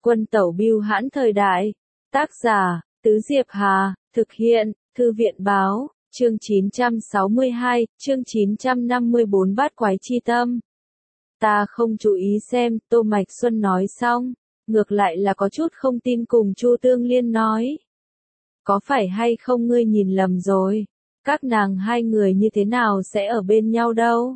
Quân tẩu bưu hãn thời đại. Tác giả, Tứ Diệp Hà, thực hiện, Thư viện báo, chương 962, chương 954 bát quái chi tâm. Ta không chú ý xem, Tô Mạch Xuân nói xong, ngược lại là có chút không tin cùng Chu Tương Liên nói. Có phải hay không ngươi nhìn lầm rồi, các nàng hai người như thế nào sẽ ở bên nhau đâu?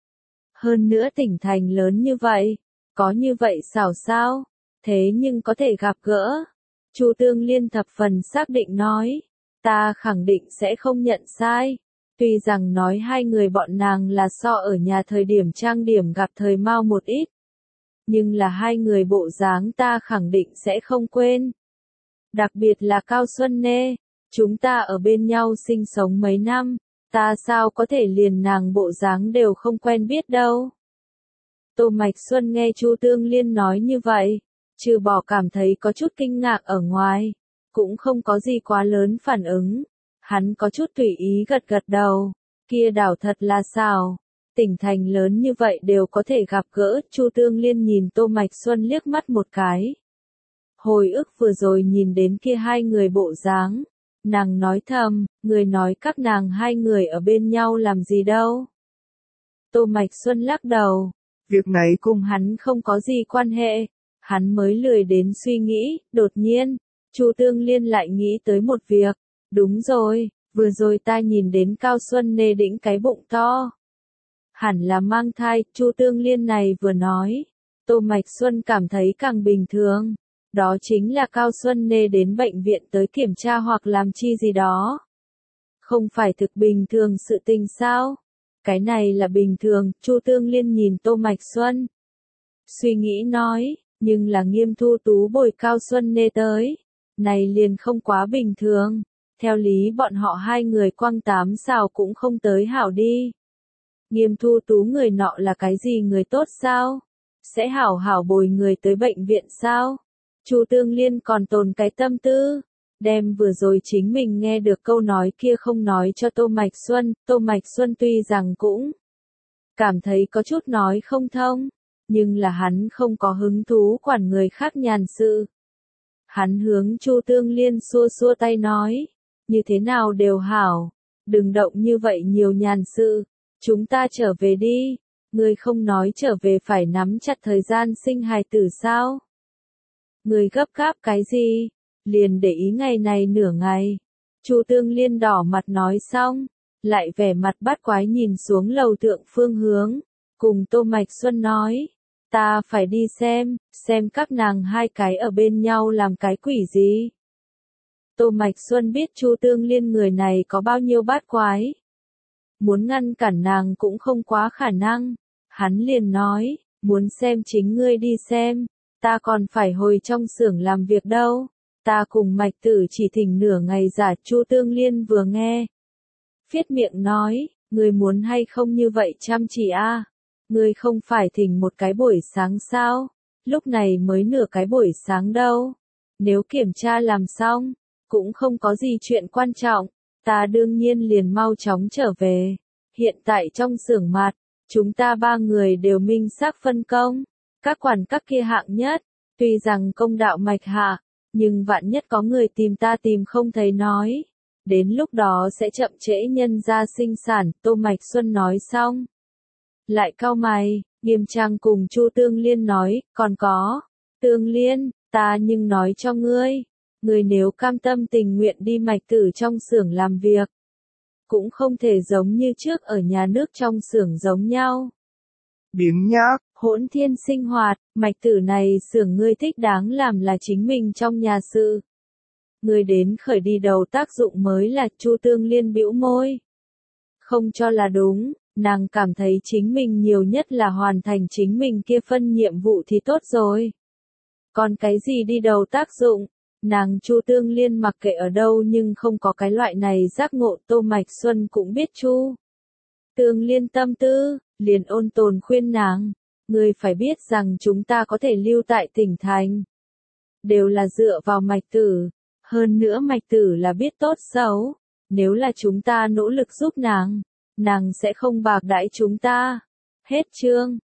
Hơn nữa tỉnh thành lớn như vậy, có như vậy xảo sao, thế nhưng có thể gặp gỡ. Chu Tương Liên thập phần xác định nói, ta khẳng định sẽ không nhận sai. Tuy rằng nói hai người bọn nàng là so ở nhà thời điểm trang điểm gặp thời mau một ít, nhưng là hai người bộ dáng ta khẳng định sẽ không quên. Đặc biệt là Cao Xuân Nê, chúng ta ở bên nhau sinh sống mấy năm, ta sao có thể liền nàng bộ dáng đều không quen biết đâu. Tô Mạch Xuân nghe Chu Tương Liên nói như vậy, trừ bỏ cảm thấy có chút kinh ngạc ở ngoài, cũng không có gì quá lớn phản ứng. Hắn có chút tùy ý gật gật đầu, kia đảo thật là xảo. Tỉnh thành lớn như vậy đều có thể gặp gỡ. Chu Tương Liên nhìn Tô Mạch Xuân liếc mắt một cái. Hồi ức vừa rồi nhìn đến kia hai người bộ dáng, nàng nói thầm, người nói các nàng hai người ở bên nhau làm gì đâu. Tô Mạch Xuân lắc đầu, việc này cùng hắn không có gì quan hệ, hắn mới lười đến suy nghĩ. Đột nhiên, Chu Tương Liên lại nghĩ tới một việc, đúng rồi, vừa rồi ta nhìn đến Cao Xuân Nê đĩnh cái bụng to. Hẳn là mang thai. Chu Tương Liên này vừa nói, Tô Mạch Xuân cảm thấy càng bình thường. Đó chính là Cao Xuân Nê đến bệnh viện tới kiểm tra hoặc làm chi gì đó. Không phải thực bình thường sự tình sao? Cái này là bình thường. Chu Tương Liên nhìn Tô Mạch Xuân, suy nghĩ nói, nhưng là Nghiêm Thu Tú bồi Cao Xuân Nê tới, này liền không quá bình thường. Theo lý bọn họ hai người quăng tám xào cũng không tới hảo đi. Nghiêm Thu Tú người nọ là cái gì người tốt sao? Sẽ hảo hảo bồi người tới bệnh viện sao? Chu Tương Liên còn tồn cái tâm tư, đem vừa rồi chính mình nghe được câu nói kia không nói cho Tô Mạch Xuân. Tô Mạch Xuân tuy rằng cũng cảm thấy có chút nói không thông, nhưng là hắn không có hứng thú quản người khác nhàn sự. Hắn hướng Chu Tương Liên xua xua tay nói, như thế nào đều hảo, đừng động như vậy nhiều nhàn sự, chúng ta trở về đi. Ngươi không nói trở về phải nắm chặt thời gian sinh hài tử sao? Ngươi gấp gáp cái gì? Liền để ý ngày này nửa ngày. Chu Tương Liên đỏ mặt nói xong, lại vẻ mặt bắt quái nhìn xuống lầu thượng phương hướng, cùng Tô Mạch Xuân nói, ta phải đi xem các nàng hai cái ở bên nhau làm cái quỷ gì. Tô Mạch Xuân biết Chu Tương Liên người này có bao nhiêu bát quái, muốn ngăn cản nàng cũng không quá khả năng. Hắn liền nói, muốn xem chính ngươi đi xem, ta còn phải hồi trong xưởng làm việc đâu. Ta cùng Mạch Tử chỉ thỉnh nửa ngày giả. Chu Tương Liên vừa nghe, phiết miệng nói, ngươi muốn hay không như vậy chăm chỉ a? Ngươi không phải thỉnh một cái buổi sáng sao? Lúc này mới nửa cái buổi sáng đâu. Nếu kiểm tra làm xong, cũng không có gì chuyện quan trọng, ta đương nhiên liền mau chóng trở về. Hiện tại trong xưởng mặt, chúng ta ba người đều minh xác phân công, các quản các kia hạng nhất, tuy rằng công đạo mạch hạ, nhưng vạn nhất có người tìm ta tìm không thấy nói, đến lúc đó sẽ chậm trễ nhân gia sinh sản. Tô Mạch Xuân nói xong, lại cau mày, nghiêm trang cùng Chu Tương Liên nói, còn có, Tương Liên, ta nhưng nói cho ngươi, ngươi nếu cam tâm tình nguyện đi Mạch Tử trong xưởng làm việc, cũng không thể giống như trước ở nhà nước trong xưởng giống nhau. Biếng nhác, hỗn thiên sinh hoạt. Mạch Tử này xưởng ngươi thích đáng làm là chính mình trong nhà sự. Ngươi đến khởi đi đầu tác dụng mới là. Chu Tương Liên bĩu môi, không cho là đúng. Nàng cảm thấy chính mình nhiều nhất là hoàn thành chính mình kia phân nhiệm vụ thì tốt rồi. Còn cái gì đi đầu tác dụng? Nàng Chu Tương Liên mặc kệ ở đâu nhưng không có cái loại này giác ngộ. Tô Mạch Xuân cũng biết Chu Tương Liên tâm tư, liền ôn tồn khuyên nàng, ngươi phải biết rằng chúng ta có thể lưu tại tỉnh thành, đều là dựa vào Mạch Tử, hơn nữa Mạch Tử là biết tốt xấu, nếu là chúng ta nỗ lực giúp nàng sẽ không bạc đãi chúng ta. Hết chương.